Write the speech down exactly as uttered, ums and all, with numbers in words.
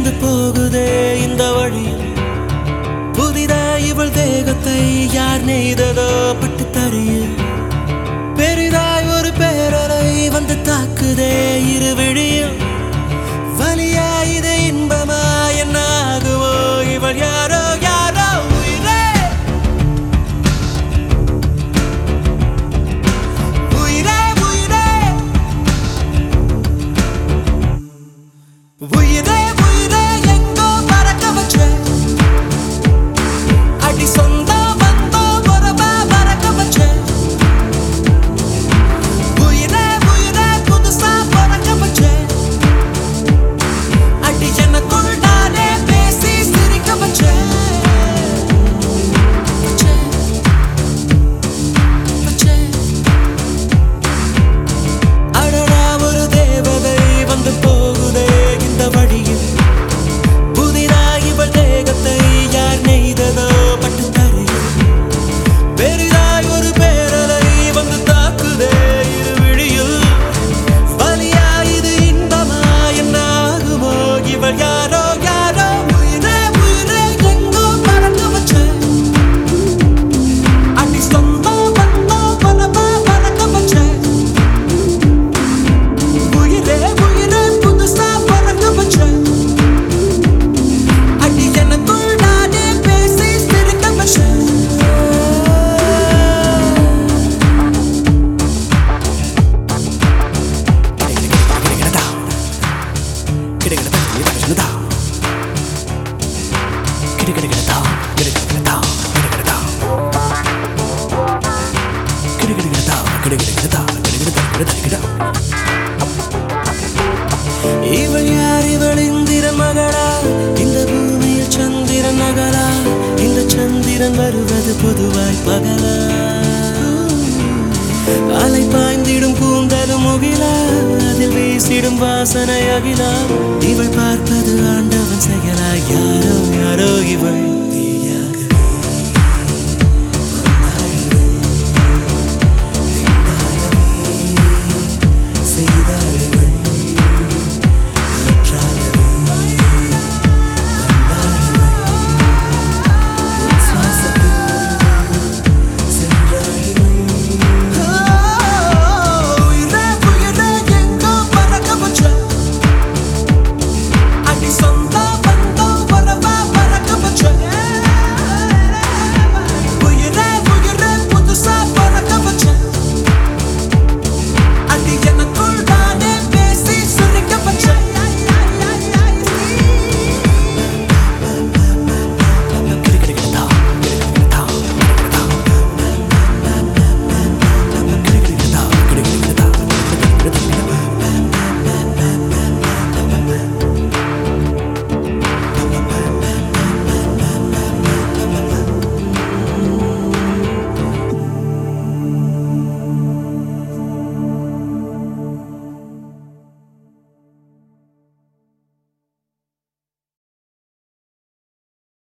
வந்து போகுதே இந்த வழியில் புதிதாய் இவள் தேகத்தை யார் நெய்ததோ பட்டு தறியில் பெரிதாய் ஒரு பேரலை வந்து தாக்குதே இரு விழியில் வலியா இது இன்பமா என்ன ஆகுவோ இவள் யாரோ யாரோ உயிரே உயிரே உயிரே உயிரே உயிரே எங்கோ பறக்க வச்ச அடி சொந்த வந்தோ உறவா பறக்க வச்ச உயிரே உயிரே புதுசா பறக்க வச்ச அடி எனக்குள் நானே பேசி சிரிக்க வச்ச அடடா ஒரு தேவதை வந்து போகுதே இந்த வழியில் புதிதாய் இவள் தேகத்தை யார் நெய்ததோ பட்டு தறியில் பெரிதாய் ஒரு பேரலை வந்து தாக்குதே இரு விழியில் வலியா இது இன்பமா என்ன ஆகுமோ இவள் யாரோ யாரோ உயிரே உயிரே எங்கோ பறக்க வச்ச அடி சொந்த வந்தோ பலவா பறக்க வச்ச உயிரே உயிரே புதுசா பறக்க வச்ச அடி எனக்குள் நானே பேசி சிரிக்க வச்ச இவள் யார் இவள் இந்திரன் மகளா இந்த பூமியில் சந்திரன் நகலா இந்த சந்திரன் வருவது பொதுவாய் பகலா அலை பாய்ந்திடும் கூந்தலும் முகிலா அதில் வீசிடும் வாசனை அகிலா இவள் பார்ப்பது ஆண்டவன்